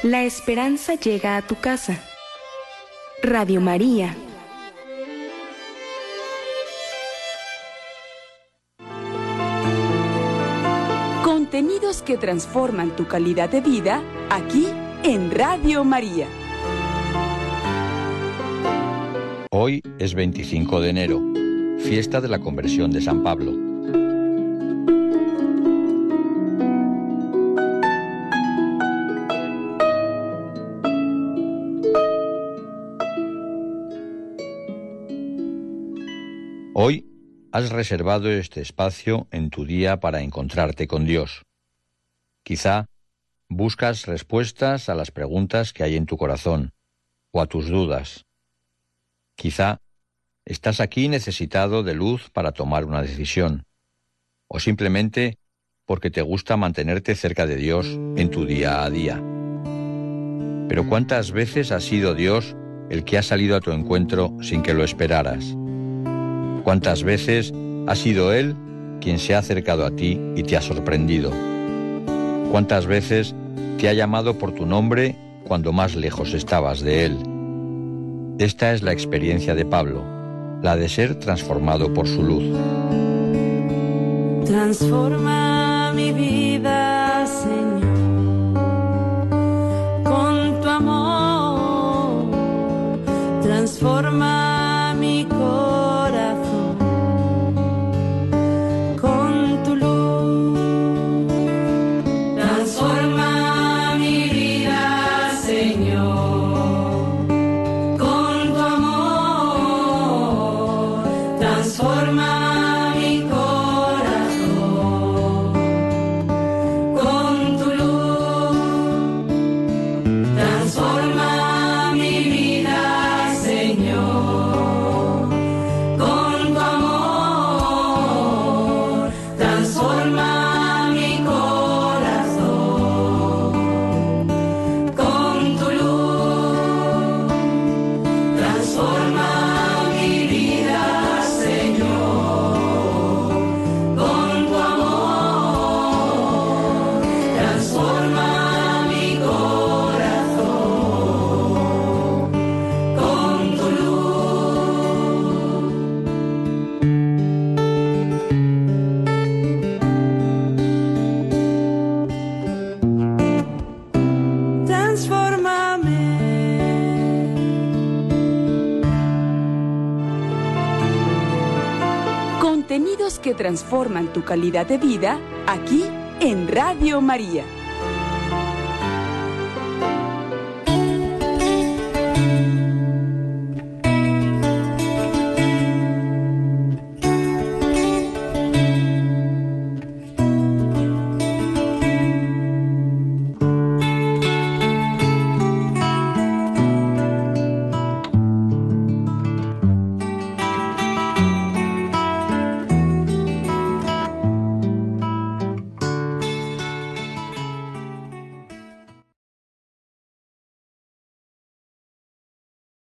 La esperanza llega a tu casa. Radio María. Contenidos que transforman tu calidad de vida, aquí en Radio María. Hoy es 25 de enero, fiesta de la conversión de San Pablo. Hoy has reservado este espacio en tu día para encontrarte con Dios. Quizá buscas respuestas a las preguntas que hay en tu corazón o a tus dudas. Quizá estás aquí necesitado de luz para tomar una decisión, o simplemente porque te gusta mantenerte cerca de Dios en tu día a día. Pero ¿cuántas veces ha sido Dios el que ha salido a tu encuentro sin que lo esperaras? ¿Cuántas veces ha sido Él quien se ha acercado a ti y te ha sorprendido? ¿Cuántas veces te ha llamado por tu nombre cuando más lejos estabas de Él? Esta es la experiencia de Pablo, la de ser transformado por su luz. Transforma mi vida, Señor, con tu amor. Transforma mi corazón con tu luz. Transforma mi vida, Señor, con tu amor. Transforma mi corazón con tu luz. Transforma mi vida, Señor, con tu amor. Transforma mi corazón con tu luz. Transforma mi vida, Señor, con tu amor. Transforma mi corazón con tu luz. Transfórmame. Contenidos que transforman tu calidad de vida, aquí en Radio María.